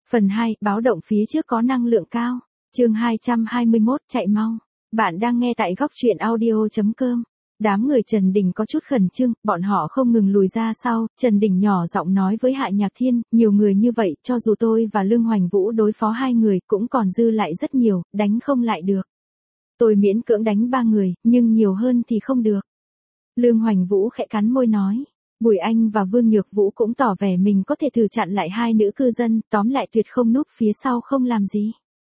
Phần 2, báo động phía trước có năng lượng cao. Chương 221, chạy mau. Bạn đang nghe tại góc truyện audio.com. Đám người Trần Đình có chút khẩn trương, bọn họ không ngừng lùi ra sau, Trần Đình nhỏ giọng nói với Hạ Nhạc Thiên, nhiều người như vậy, cho dù tôi và Lương Hoành Vũ đối phó 2 người, cũng còn dư lại rất nhiều, đánh không lại được. Tôi miễn cưỡng đánh 3 người, nhưng nhiều hơn thì không được. Lương Hoành Vũ khẽ cắn môi nói. Bùi Anh và Vương Nhược Vũ cũng tỏ vẻ mình có thể thử chặn lại 2 nữ cư dân, tóm lại tuyệt không núp phía sau không làm gì.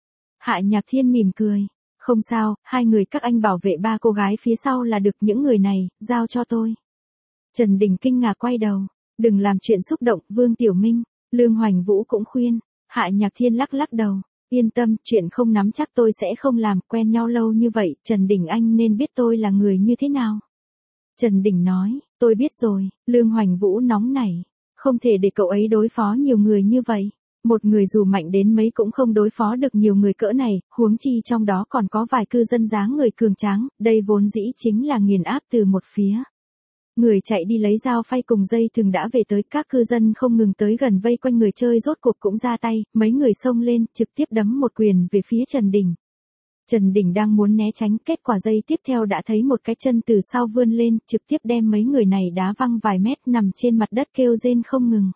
Hạ Nhạc Thiên mỉm cười. Không sao, 2 người các anh bảo vệ 3 cô gái phía sau là được, những người này, giao cho tôi. Trần Đình kinh ngạc quay đầu. Đừng làm chuyện xúc động, Vương Tiểu Minh. Lương Hoành Vũ cũng khuyên. Hạ Nhạc Thiên lắc lắc đầu. Yên tâm, chuyện không nắm chắc tôi sẽ không làm, quen nhau lâu như vậy, Trần Đình anh nên biết tôi là người như thế nào. Trần Đình nói, tôi biết rồi. Lương Hoành Vũ nóng nảy. Không thể để cậu ấy đối phó nhiều người như vậy. Một người dù mạnh đến mấy cũng không đối phó được nhiều người cỡ này, huống chi trong đó còn có vài cư dân dáng người cường tráng, đây vốn dĩ chính là nghiền áp từ một phía. Người chạy đi lấy dao phay cùng dây thừng đã về tới, các cư dân không ngừng tới gần vây quanh người chơi rốt cuộc cũng ra tay, mấy người xông lên, trực tiếp đấm một quyền về phía Trần Đình. Trần Đình đang muốn né tránh, kết quả giây tiếp theo đã thấy một cái chân từ sau vươn lên, trực tiếp đem mấy người này đá văng vài mét, nằm trên mặt đất kêu rên không ngừng.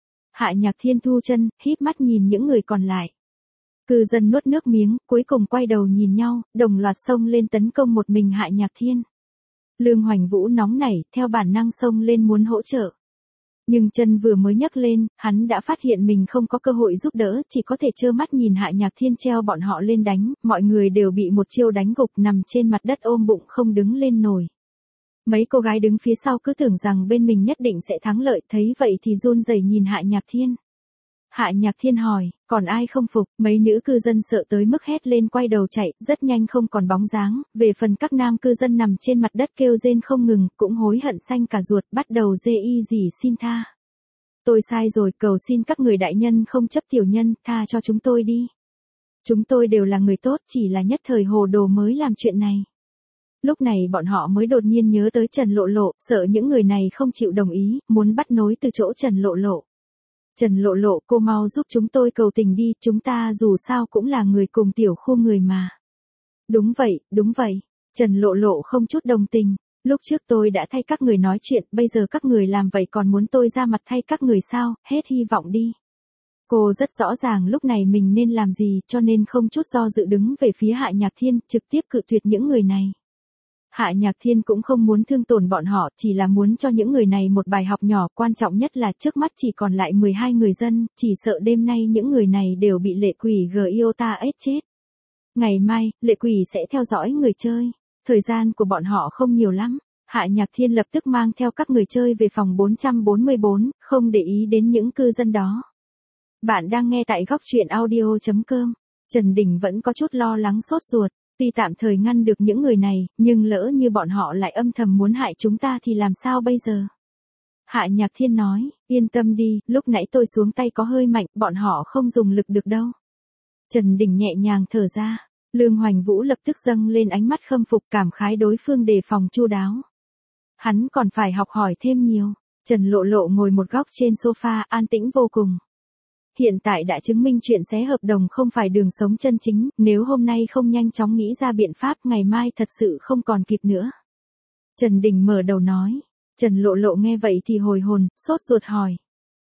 Hạ Nhạc Thiên thu chân, híp mắt nhìn những người còn lại. Cư dân nuốt nước miếng, cuối cùng quay đầu nhìn nhau, đồng loạt xông lên tấn công một mình Hạ Nhạc Thiên. Lương Hoành Vũ nóng nảy, theo bản năng xông lên muốn hỗ trợ. Nhưng chân vừa mới nhấc lên, hắn đã phát hiện mình không có cơ hội giúp đỡ, chỉ có thể trơ mắt nhìn Hạ Nhạc Thiên treo bọn họ lên đánh, mọi người đều bị một chiêu đánh gục nằm trên mặt đất ôm bụng không đứng lên nổi. Mấy cô gái đứng phía sau cứ tưởng rằng bên mình nhất định sẽ thắng lợi, thấy vậy thì run rẩy nhìn Hạ Nhạc Thiên. Hạ Nhạc Thiên hỏi, còn ai không phục, mấy nữ cư dân sợ tới mức hét lên quay đầu chạy, rất nhanh không còn bóng dáng, về phần các nam cư dân nằm trên mặt đất kêu rên không ngừng, cũng hối hận xanh cả ruột, bắt đầu dê y gì xin tha. Tôi sai rồi, cầu xin các người đại nhân không chấp tiểu nhân, tha cho chúng tôi đi. Chúng tôi đều là người tốt, chỉ là nhất thời hồ đồ mới làm chuyện này. Lúc này bọn họ mới đột nhiên nhớ tới Trần Lộ Lộ, sợ những người này không chịu đồng ý, muốn bắt nối từ chỗ Trần Lộ Lộ. Trần Lộ Lộ, cô mau giúp chúng tôi cầu tình đi, chúng ta dù sao cũng là người cùng tiểu khu người mà. Đúng vậy. Trần Lộ Lộ không chút đồng tình. Lúc trước tôi đã thay các người nói chuyện, bây giờ các người làm vậy còn muốn tôi ra mặt thay các người sao, hết hy vọng đi. Cô rất rõ ràng lúc này mình nên làm gì, cho nên không chút do dự đứng về phía Hạ Nhạc Thiên, trực tiếp cự tuyệt những người này. Hạ Nhạc Thiên cũng không muốn thương tổn bọn họ, chỉ là muốn cho những người này một bài học nhỏ, quan trọng nhất là trước mắt chỉ còn lại 12 người dân, chỉ sợ đêm nay những người này đều bị lệ quỷ Giota ết chết. Ngày mai, lệ quỷ sẽ theo dõi người chơi. Thời gian của bọn họ không nhiều lắm. Hạ Nhạc Thiên lập tức mang theo các người chơi về phòng 444, không để ý đến những cư dân đó. Bạn đang nghe tại góc truyện audio.com. Trần Đình vẫn có chút lo lắng sốt ruột. Tuy tạm thời ngăn được những người này, nhưng lỡ như bọn họ lại âm thầm muốn hại chúng ta thì làm sao bây giờ? Hạ Nhạc Thiên nói, yên tâm đi, lúc nãy tôi xuống tay có hơi mạnh, bọn họ không dùng lực được đâu. Trần Đình nhẹ nhàng thở ra. Lương Hoành Vũ lập tức dâng lên ánh mắt khâm phục, cảm khái đối phương đề phòng chu đáo. Hắn còn phải học hỏi thêm nhiều. Trần Lộ Lộ ngồi một góc trên sofa, an tĩnh vô cùng. Hiện tại đã chứng minh chuyện xé hợp đồng không phải đường sống chân chính, nếu hôm nay không nhanh chóng nghĩ ra biện pháp, ngày mai thật sự không còn kịp nữa. Trần Đình mở đầu nói. Trần Lộ Lộ nghe vậy thì hồi hồn, sốt ruột hỏi.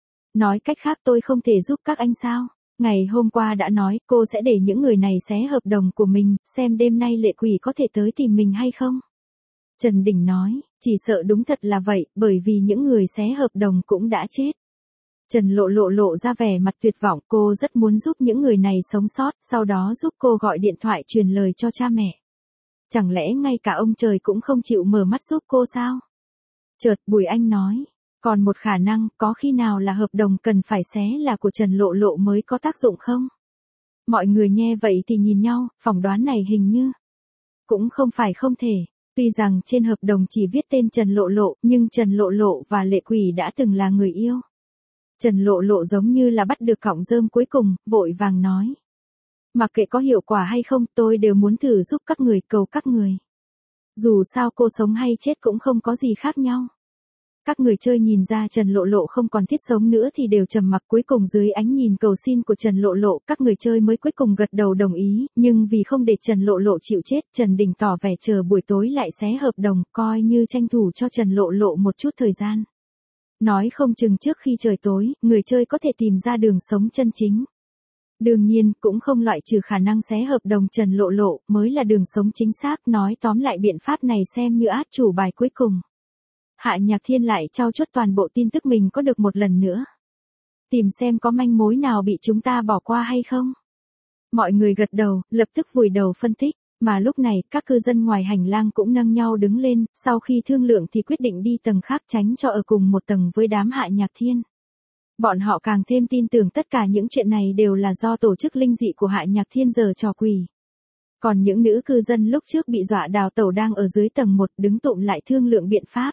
Nói cách khác tôi không thể giúp các anh sao? Ngày hôm qua đã nói cô sẽ để những người này xé hợp đồng của mình, xem đêm nay lệ quỷ có thể tới tìm mình hay không. Trần Đình nói, chỉ sợ đúng thật là vậy, bởi vì những người xé hợp đồng cũng đã chết. Trần Lộ Lộ lộ ra vẻ mặt tuyệt vọng, cô rất muốn giúp những người này sống sót, sau đó giúp cô gọi điện thoại truyền lời cho cha mẹ. Chẳng lẽ ngay cả ông trời cũng không chịu mở mắt giúp cô sao? Chợt Bùi Anh nói. Còn một khả năng, có khi nào là hợp đồng cần phải xé là của Trần Lộ Lộ mới có tác dụng không? Mọi người nghe vậy thì nhìn nhau, phỏng đoán này hình như cũng không phải không thể. Tuy rằng trên hợp đồng chỉ viết tên Trần Lộ Lộ, nhưng Trần Lộ Lộ và lệ quỷ đã từng là người yêu. Trần Lộ Lộ giống như là bắt được cọng rơm cuối cùng, vội vàng nói. Mặc kệ có hiệu quả hay không, tôi đều muốn thử giúp các người, cầu các người. Dù sao cô sống hay chết cũng không có gì khác nhau. Các người chơi nhìn ra Trần Lộ Lộ không còn thiết sống nữa thì đều trầm mặc, cuối cùng dưới ánh nhìn cầu xin của Trần Lộ Lộ, các người chơi mới cuối cùng gật đầu đồng ý, nhưng vì không để Trần Lộ Lộ chịu chết, Trần Đình tỏ vẻ chờ buổi tối lại xé hợp đồng, coi như tranh thủ cho Trần Lộ Lộ một chút thời gian. Nói không chừng trước khi trời tối, người chơi có thể tìm ra đường sống chân chính. Đương nhiên, cũng không loại trừ khả năng xé hợp đồng Trần Lộ Lộ mới là đường sống chính xác, nói tóm lại biện pháp này xem như át chủ bài cuối cùng. Hạ Nhạc Thiên lại trao chuốt toàn bộ tin tức mình có được một lần nữa. Tìm xem có manh mối nào bị chúng ta bỏ qua hay không. Mọi người gật đầu, lập tức vùi đầu phân tích, mà lúc này các cư dân ngoài hành lang cũng nâng nhau đứng lên, sau khi thương lượng thì quyết định đi tầng khác tránh cho ở cùng một tầng với đám Hạ Nhạc Thiên. Bọn họ càng thêm tin tưởng tất cả những chuyện này đều là do tổ chức linh dị của Hạ Nhạc Thiên giở trò quỷ. Còn những nữ cư dân lúc trước bị dọa đào tẩu đang ở dưới tầng 1 đứng tụm lại thương lượng biện pháp.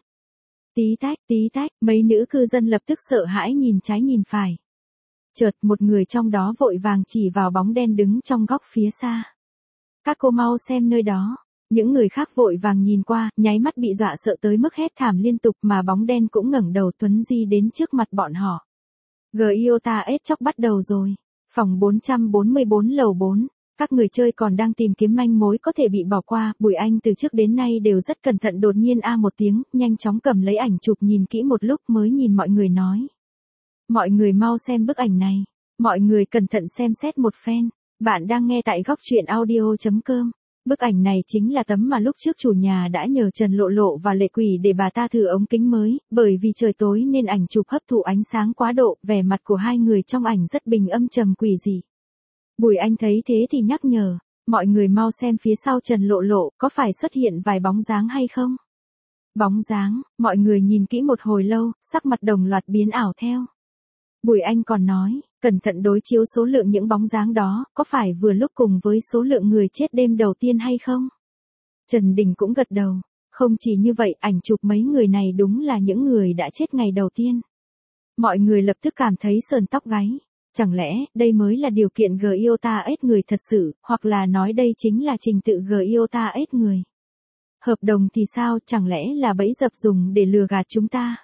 Tí tách, mấy nữ cư dân lập tức sợ hãi nhìn trái nhìn phải. Chợt một người trong đó vội vàng chỉ vào bóng đen đứng trong góc phía xa. Các cô mau xem nơi đó. Những người khác vội vàng nhìn qua, nháy mắt bị dọa sợ tới mức hét thảm liên tục mà bóng đen cũng ngẩng đầu tuấn di đến trước mặt bọn họ. Giota S chóc bắt đầu rồi. Phòng 444 lầu 4. Các người chơi còn đang tìm kiếm manh mối có thể bị bỏ qua, Bùi Anh từ trước đến nay đều rất cẩn thận, đột nhiên một tiếng, nhanh chóng cầm lấy ảnh chụp nhìn kỹ một lúc mới nhìn mọi người nói. Mọi người mau xem bức ảnh này. Mọi người cẩn thận xem xét một phen. Bạn đang nghe tại góc truyện audio.com. Bức ảnh này chính là tấm mà lúc trước chủ nhà đã nhờ Trần Lộ Lộ và Lệ Quỷ để bà ta thử ống kính mới, bởi vì trời tối nên ảnh chụp hấp thụ ánh sáng quá độ, vẻ mặt của hai người trong ảnh rất bình âm trầm quỷ dị. Bùi Anh thấy thế thì nhắc nhở, mọi người mau xem phía sau Trần Lộ Lộ, có phải xuất hiện vài bóng dáng hay không? Bóng dáng, mọi người nhìn kỹ một hồi lâu, sắc mặt đồng loạt biến ảo theo. Bùi Anh còn nói, cẩn thận đối chiếu số lượng những bóng dáng đó, có phải vừa lúc cùng với số lượng người chết đêm đầu tiên hay không? Trần Đình cũng gật đầu, không chỉ như vậy, ảnh chụp mấy người này đúng là những người đã chết ngày đầu tiên. Mọi người lập tức cảm thấy sờn tóc gáy. Chẳng lẽ, đây mới là điều kiện Giota S người thật sự, hoặc là nói đây chính là trình tự Giota S người. Hợp đồng thì sao, chẳng lẽ là bẫy dập dùng để lừa gạt chúng ta?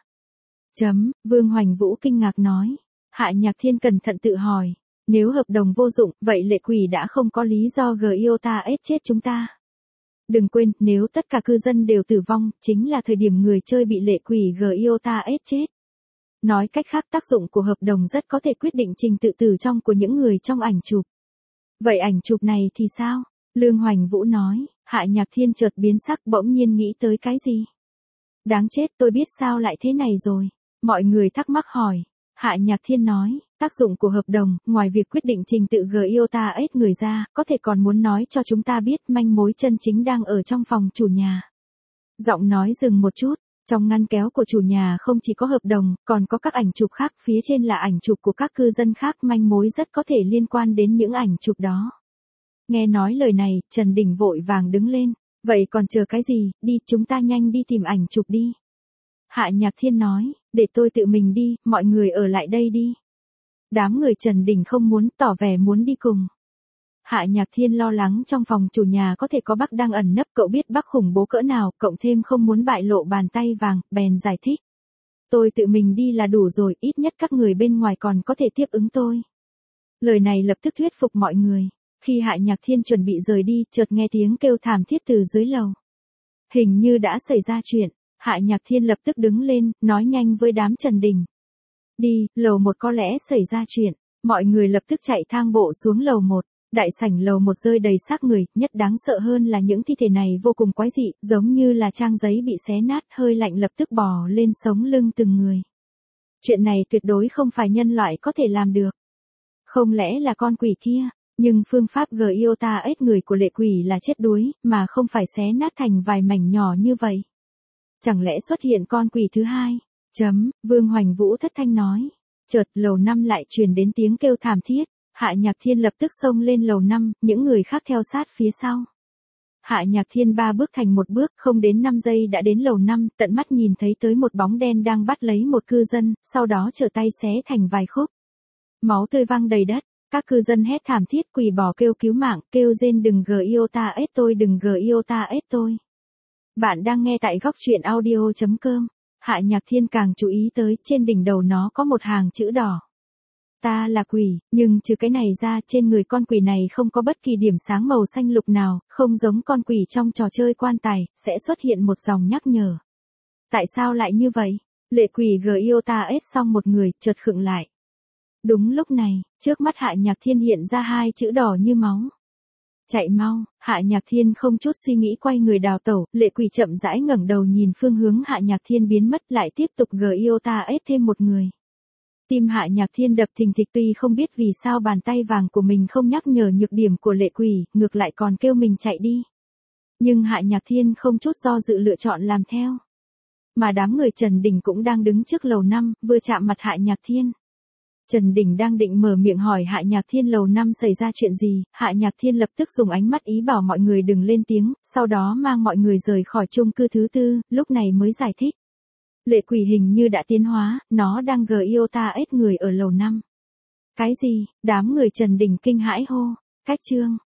Vương Hoành Vũ kinh ngạc nói. Hạ Nhạc Thiên cẩn thận tự hỏi, nếu hợp đồng vô dụng, vậy Lệ Quỷ đã không có lý do Giota S chết chúng ta. Đừng quên, nếu tất cả cư dân đều tử vong, chính là thời điểm người chơi bị Lệ Quỷ Giota S chết. Nói cách khác, tác dụng của hợp đồng rất có thể quyết định trình tự tử vong của những người trong ảnh chụp. Vậy ảnh chụp này thì sao? Lương Hoành Vũ nói. Hạ Nhạc Thiên chợt biến sắc, bỗng nhiên nghĩ tới cái gì. Đáng chết, tôi biết sao lại thế này rồi. Mọi người thắc mắc hỏi. Hạ Nhạc Thiên nói, tác dụng của hợp đồng, ngoài việc quyết định trình tự Giota S người ra, có thể còn muốn nói cho chúng ta biết manh mối chân chính đang ở trong phòng chủ nhà. Giọng nói dừng một chút. Trong ngăn kéo của chủ nhà không chỉ có hợp đồng, còn có các ảnh chụp khác, phía trên là ảnh chụp của các cư dân khác, manh mối rất có thể liên quan đến những ảnh chụp đó. Nghe nói lời này, Trần Đình vội vàng đứng lên, vậy còn chờ cái gì, đi, chúng ta nhanh đi tìm ảnh chụp đi. Hạ Nhạc Thiên nói, để tôi tự mình đi, mọi người ở lại đây đi. Đám người Trần Đình không muốn, tỏ vẻ muốn đi cùng. Hạ Nhạc Thiên lo lắng trong phòng chủ nhà có thể có Bắc đang ẩn nấp, cậu biết Bắc khủng bố cỡ nào, cộng thêm không muốn bại lộ bàn tay vàng, bèn giải thích. Tôi tự mình đi là đủ rồi, ít nhất các người bên ngoài còn có thể tiếp ứng tôi. Lời này lập tức thuyết phục mọi người. Khi Hạ Nhạc Thiên chuẩn bị rời đi, chợt nghe tiếng kêu thảm thiết từ dưới lầu. Hình như đã xảy ra chuyện. Hạ Nhạc Thiên lập tức đứng lên, nói nhanh với đám Trần Đình. Đi, lầu 1 có lẽ xảy ra chuyện. Mọi người lập tức chạy thang bộ xuống lầu 1. Đại sảnh lầu 1 rơi đầy xác người, nhất đáng sợ hơn là những thi thể này vô cùng quái dị, giống như là trang giấy bị xé nát, hơi lạnh lập tức bò lên sống lưng từng người. Chuyện này tuyệt đối không phải nhân loại có thể làm được. Không lẽ là con quỷ kia, nhưng phương pháp Giota S người của Lệ Quỷ là chết đuối, mà không phải xé nát thành vài mảnh nhỏ như vậy. Chẳng lẽ xuất hiện con quỷ thứ hai? Vương Hoành Vũ thất thanh nói. Chợt lầu 5 lại truyền đến tiếng kêu thảm thiết. Hạ Nhạc Thiên lập tức xông lên lầu 5, những người khác theo sát phía sau. Hạ Nhạc Thiên 3 bước thành một bước, không đến 5 giây đã đến lầu 5, tận mắt nhìn thấy tới một bóng đen đang bắt lấy một cư dân, sau đó trở tay xé thành vài khúc. Máu tươi văng đầy đất, các cư dân hét thảm thiết quỳ bò kêu cứu mạng, kêu rên đừng Giota S tôi, đừng Giota S tôi. Bạn đang nghe tại góc truyện audio.com. Hạ Nhạc Thiên càng chú ý tới, trên đỉnh đầu nó có một hàng chữ đỏ. Ta là quỷ, nhưng trừ cái này ra, trên người con quỷ này không có bất kỳ điểm sáng màu xanh lục nào, không giống con quỷ trong trò chơi quan tài, sẽ xuất hiện một dòng nhắc nhở. Tại sao lại như vậy? Lệ quỷ Giota S xong một người, chợt khựng lại. Đúng lúc này, trước mắt Hạ Nhạc Thiên hiện ra hai chữ đỏ như máu. Chạy mau, Hạ Nhạc Thiên không chút suy nghĩ quay người đào tẩu, lệ quỷ chậm rãi ngẩng đầu nhìn phương hướng Hạ Nhạc Thiên biến mất, lại tiếp tục Giota S thêm một người. Tim Hạ Nhạc Thiên đập thình thịch, tuy không biết vì sao bàn tay vàng của mình không nhắc nhở nhược điểm của lệ quỷ, ngược lại còn kêu mình chạy đi. Nhưng Hạ Nhạc Thiên không chút do dự lựa chọn làm theo. Mà đám người Trần Đình cũng đang đứng trước lầu 5, vừa chạm mặt Hạ Nhạc Thiên. Trần Đình đang định mở miệng hỏi Hạ Nhạc Thiên lầu 5 xảy ra chuyện gì, Hạ Nhạc Thiên lập tức dùng ánh mắt ý bảo mọi người đừng lên tiếng, sau đó mang mọi người rời khỏi chung cư thứ 4, lúc này mới giải thích. Lệ quỷ hình như đã tiến hóa, nó đang Giota S người ở lầu 5. Cái gì? Đám người Trần Đình kinh hãi hô. Cách chương